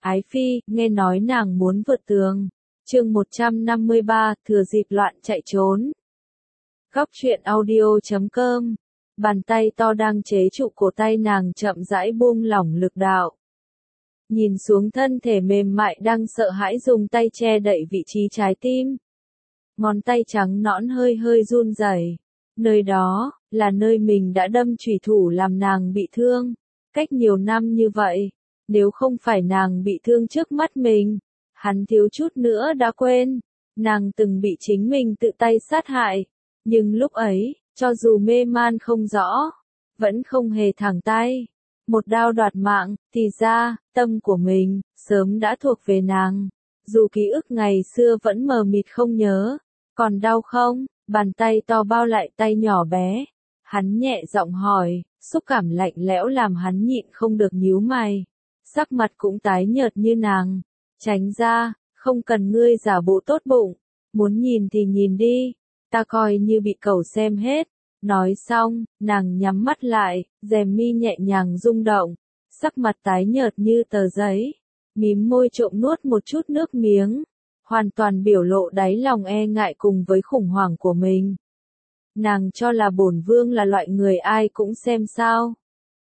Ái Phi, nghe nói nàng muốn vượt tường. Chương 153, thừa dịp loạn chạy trốn. Góc truyện audio.com. Bàn tay to đang chế trụ cổ tay nàng chậm rãi buông lỏng lực đạo. Nhìn xuống thân thể mềm mại đang sợ hãi dùng tay che đậy vị trí trái tim. Ngón tay trắng nõn hơi hơi run rẩy. Nơi đó, là nơi mình đã đâm chủy thủ làm nàng bị thương. Cách nhiều năm như vậy, nếu không phải nàng bị thương trước mắt mình, hắn thiếu chút nữa đã quên, nàng từng bị chính mình tự tay sát hại. Nhưng lúc ấy, cho dù mê man không rõ, vẫn không hề thẳng tay. Một đao đoạt mạng, thì ra, tâm của mình, sớm đã thuộc về nàng. Dù ký ức ngày xưa vẫn mờ mịt không nhớ, còn đau không? Bàn tay to bao lại tay nhỏ bé. Hắn nhẹ giọng hỏi, xúc cảm lạnh lẽo làm hắn nhịn không được nhíu mày. Sắc mặt cũng tái nhợt như nàng. Tránh ra, không cần ngươi giả bộ tốt bụng. Muốn nhìn thì nhìn đi, ta coi như bị cẩu xem hết. Nói xong, nàng nhắm mắt lại, rèm mi nhẹ nhàng rung động. Sắc mặt tái nhợt như tờ giấy. Mím môi trộm nuốt một chút nước miếng. Hoàn toàn biểu lộ đáy lòng e ngại cùng với khủng hoảng của mình. Nàng cho là bổn vương là loại người ai cũng xem sao.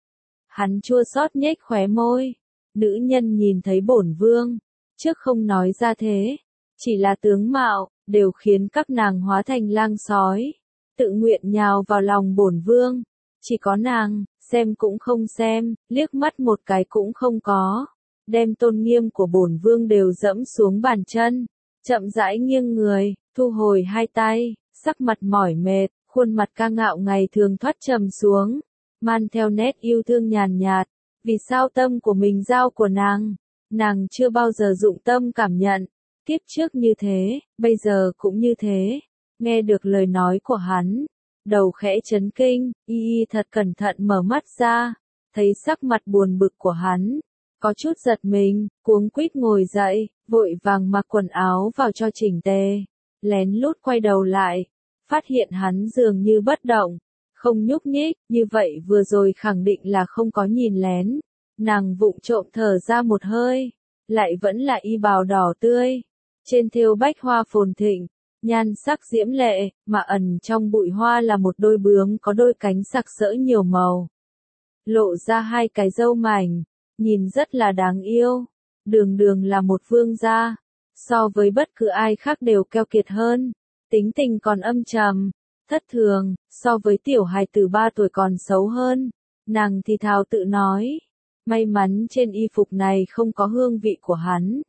Hắn chua xót nhếch khóe môi. Nữ nhân nhìn thấy bổn vương, trước không nói ra thế, chỉ là tướng mạo, đều khiến các nàng hóa thành lang sói, tự nguyện nhào vào lòng bổn vương. Chỉ có nàng, xem cũng không xem, liếc mắt một cái cũng không có. Đem tôn nghiêm của bổn vương đều dẫm xuống bàn chân, chậm rãi nghiêng người, thu hồi hai tay, sắc mặt mỏi mệt, khuôn mặt ca ngạo ngày thường thoát trầm xuống, man theo nét yêu thương nhàn nhạt. Vì sao tâm của mình giao của nàng chưa bao giờ dụng tâm cảm nhận, kiếp trước như thế, bây giờ cũng như thế. Nghe được lời nói của hắn, đầu khẽ chấn kinh, y thật cẩn thận mở mắt ra, thấy sắc mặt buồn bực của hắn. Có chút giật mình, cuống quýt ngồi dậy, vội vàng mặc quần áo vào cho chỉnh tề. Lén lút quay đầu lại, phát hiện hắn dường như bất động, không nhúc nhích, như vậy vừa rồi khẳng định là không có nhìn lén. Nàng vụng trộm thở ra một hơi, lại vẫn là y bào đỏ tươi. Trên thêu bách hoa phồn thịnh, nhan sắc diễm lệ, mà ẩn trong bụi hoa là một đôi bướm có đôi cánh sặc sỡ nhiều màu. Lộ ra hai cái râu mảnh. Nhìn rất là đáng yêu, đường đường là một vương gia, so với bất cứ ai khác đều keo kiệt hơn, tính tình còn âm trầm, thất thường, so với tiểu hài tử 3 tuổi còn xấu hơn. Nàng thì thào tự nói, may mắn trên y phục này không có hương vị của hắn.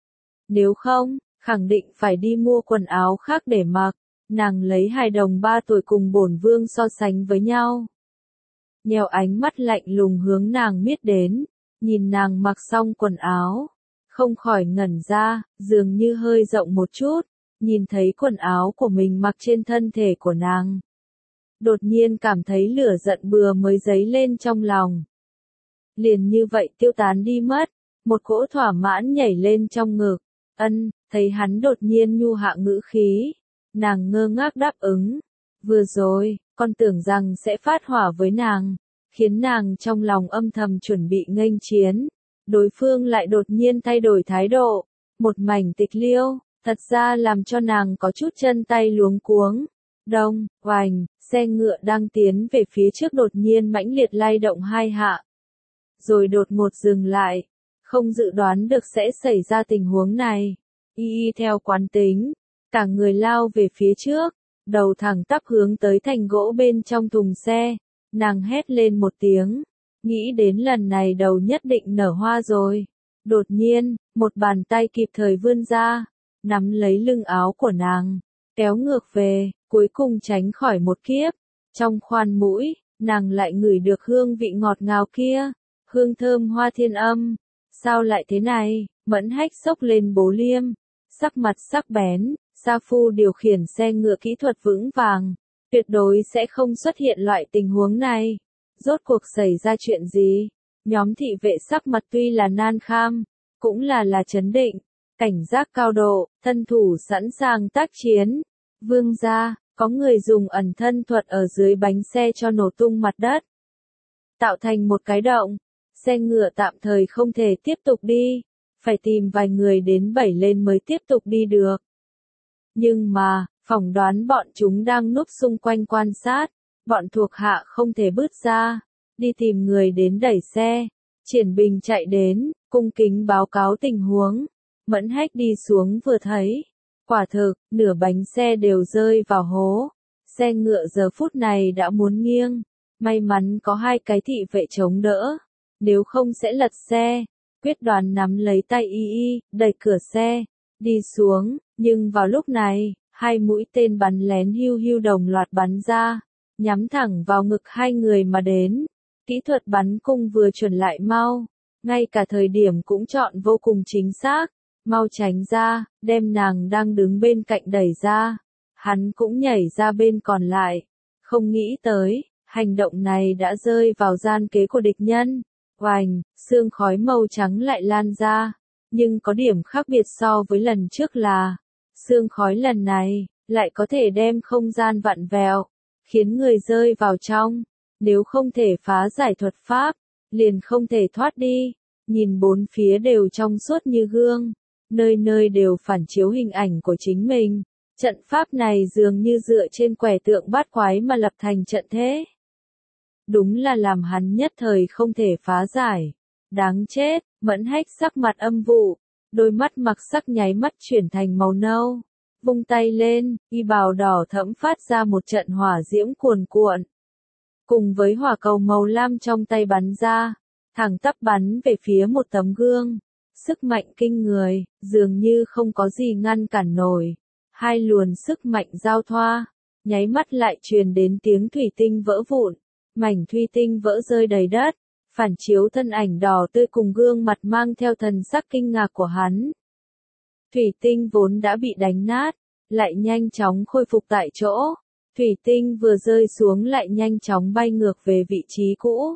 Nếu không, khẳng định phải đi mua quần áo khác để mặc. Nàng lấy hài đồng 3 tuổi cùng bổn vương so sánh với nhau. Nheo ánh mắt lạnh lùng hướng nàng miết đến. Nhìn nàng mặc xong quần áo, không khỏi ngẩn ra, dường như hơi rộng một chút, nhìn thấy quần áo của mình mặc trên thân thể của nàng. Đột nhiên cảm thấy lửa giận bừa mới dấy lên trong lòng. Liền như vậy tiêu tán đi mất, một cỗ thỏa mãn nhảy lên trong ngực. Thấy hắn đột nhiên nhu hạ ngữ khí, nàng ngơ ngác đáp ứng. Vừa rồi, con tưởng rằng sẽ phát hỏa với nàng. Khiến nàng trong lòng âm thầm chuẩn bị nghênh chiến, đối phương lại đột nhiên thay đổi thái độ, một mảnh tịch liêu, thật ra làm cho nàng có chút chân tay luống cuống. Đông, oành, xe ngựa đang tiến về phía trước đột nhiên mãnh liệt lay động hai hạ, rồi đột ngột dừng lại, không dự đoán được sẽ xảy ra tình huống này. Y theo quán tính, cả người lao về phía trước, đầu thẳng tắp hướng tới thành gỗ bên trong thùng xe. Nàng hét lên một tiếng, nghĩ đến lần này đầu nhất định nở hoa rồi. Đột nhiên, một bàn tay kịp thời vươn ra, nắm lấy lưng áo của nàng, kéo ngược về, cuối cùng tránh khỏi một kiếp. Trong khoan mũi, nàng lại ngửi được hương vị ngọt ngào kia, hương thơm hoa thiên âm. Sao lại thế này? Mẫn Hách xốc lên bố liêm, sắc mặt sắc bén. Sa Phu điều khiển xe ngựa kỹ thuật vững vàng. Tuyệt đối sẽ không xuất hiện loại tình huống này. Rốt cuộc xảy ra chuyện gì? Nhóm thị vệ sắc mặt tuy là nan kham, cũng là chấn định, cảnh giác cao độ, thân thủ sẵn sàng tác chiến. Vương gia, có người dùng ẩn thân thuật ở dưới bánh xe cho nổ tung mặt đất, tạo thành một cái động. Xe ngựa tạm thời không thể tiếp tục đi. phải tìm vài người đến đẩy lên mới tiếp tục đi được. Nhưng mà, phỏng đoán bọn chúng đang núp xung quanh quan sát, bọn thuộc hạ không thể bước ra, đi tìm người đến đẩy xe. Triển Bình chạy đến, cung kính báo cáo tình huống. Mẫn Hách đi xuống vừa thấy, quả thực, nửa bánh xe đều rơi vào hố. Xe ngựa giờ phút này đã muốn nghiêng, may mắn có hai cái thị vệ chống đỡ, nếu không sẽ lật xe. Quyết Đoán nắm lấy tay y, đẩy cửa xe, đi xuống, nhưng vào lúc này, hai mũi tên bắn lén hiu hiu đồng loạt bắn ra, nhắm thẳng vào ngực hai người mà đến. Kỹ thuật bắn cung vừa chuẩn lại mau, ngay cả thời điểm cũng chọn vô cùng chính xác, mau tránh ra, đem nàng đang đứng bên cạnh đẩy ra. Hắn cũng nhảy ra bên còn lại, không nghĩ tới, hành động này đã rơi vào gian kế của địch nhân. Oành, sương khói màu trắng lại lan ra, nhưng có điểm khác biệt so với lần trước là, sương khói lần này, lại có thể đem không gian vặn vẹo, khiến người rơi vào trong. Nếu không thể phá giải thuật pháp, liền không thể thoát đi. Nhìn bốn phía đều trong suốt như gương, nơi nơi đều phản chiếu hình ảnh của chính mình. Trận pháp này dường như dựa trên quẻ tượng bát quái mà lập thành trận thế. Đúng là làm hắn nhất thời không thể phá giải. Đáng chết, Mẫn Hách sắc mặt âm vụ, đôi mắt mặc sắc nháy mắt chuyển thành màu nâu. Vung tay lên, y bào đỏ thẫm phát ra một trận hỏa diễm cuồn cuộn. Cùng với hỏa cầu màu lam trong tay bắn ra, thẳng tắp bắn về phía một tấm gương. Sức mạnh kinh người, dường như không có gì ngăn cản nổi. Hai luồn sức mạnh giao thoa, nháy mắt lại truyền đến tiếng thủy tinh vỡ vụn. Mảnh thủy tinh vỡ rơi đầy đất, phản chiếu thân ảnh đỏ tươi cùng gương mặt mang theo thần sắc kinh ngạc của hắn. Thủy tinh vốn đã bị đánh nát, lại nhanh chóng khôi phục tại chỗ. Thủy tinh vừa rơi xuống lại nhanh chóng bay ngược về vị trí cũ.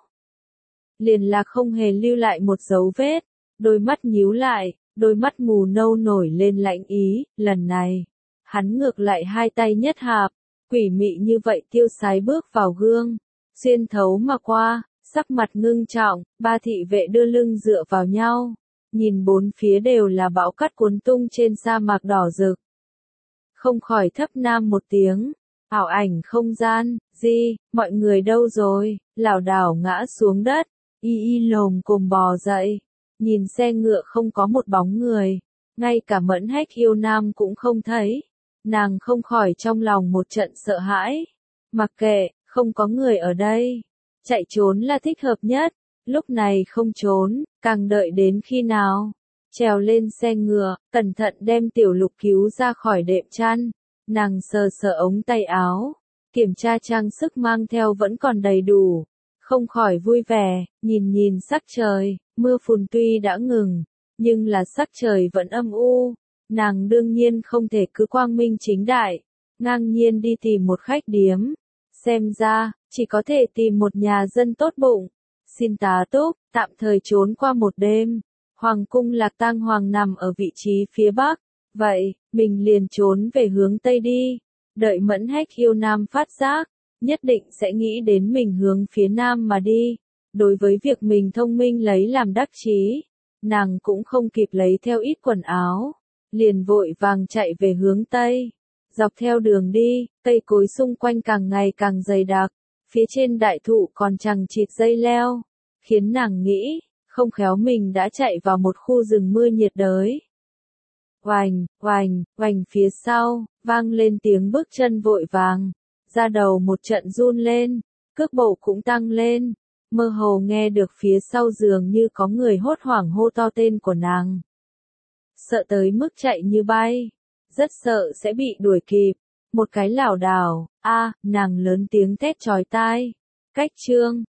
Liền là không hề lưu lại một dấu vết, đôi mắt nhíu lại, đôi mắt mù nâu nổi lên lạnh ý, lần này, hắn ngược lại hai tay nhất hạp, quỷ mị như vậy tiêu sái bước vào gương, xuyên thấu mà qua, sắc mặt ngưng trọng, ba thị vệ đưa lưng dựa vào nhau, nhìn bốn phía đều là bão cát cuốn tung trên sa mạc đỏ rực. Không khỏi thấp nam một tiếng. Ảo ảnh không gian, gì, mọi người đâu rồi, lảo đảo ngã xuống đất, y lồm cồm bò dậy, nhìn xe ngựa không có một bóng người, ngay cả Mẫn Hách yêu nam cũng không thấy, nàng không khỏi trong lòng một trận sợ hãi, mặc kệ, không có người ở đây, chạy trốn là thích hợp nhất, lúc này không trốn, càng đợi đến khi nào, trèo lên xe ngựa, cẩn thận đem Tiểu Lục cứu ra khỏi đệm chăn. Nàng sờ sờ ống tay áo, kiểm tra trang sức mang theo vẫn còn đầy đủ, không khỏi vui vẻ, nhìn sắc trời, mưa phùn tuy đã ngừng, nhưng là sắc trời vẫn âm u, nàng đương nhiên không thể cứ quang minh chính đại, ngang nhiên đi tìm một khách điếm, xem ra, chỉ có thể tìm một nhà dân tốt bụng, xin tá túc, tạm thời trốn qua một đêm. Hoàng cung Lạc Tang Hoàng nằm ở vị trí phía bắc. Vậy, mình liền trốn về hướng Tây đi, đợi Mẫn Hách yêu nam phát giác, nhất định sẽ nghĩ đến mình hướng phía Nam mà đi. Đối với việc mình thông minh lấy làm đắc chí, nàng cũng không kịp lấy theo ít quần áo, liền vội vàng chạy về hướng Tây. Dọc theo đường đi, cây cối xung quanh càng ngày càng dày đặc, phía trên đại thụ còn chằng chịt dây leo, khiến nàng nghĩ, không khéo mình đã chạy vào một khu rừng mưa nhiệt đới. Oành, oành, oành phía sau, vang lên tiếng bước chân vội vàng, da đầu một trận run lên, cước bộ cũng tăng lên, mơ hồ nghe được phía sau dường như có người hốt hoảng hô to tên của nàng. Sợ tới mức chạy như bay, rất sợ sẽ bị đuổi kịp, một cái lảo đảo, nàng lớn tiếng thét chói tai, cách chương.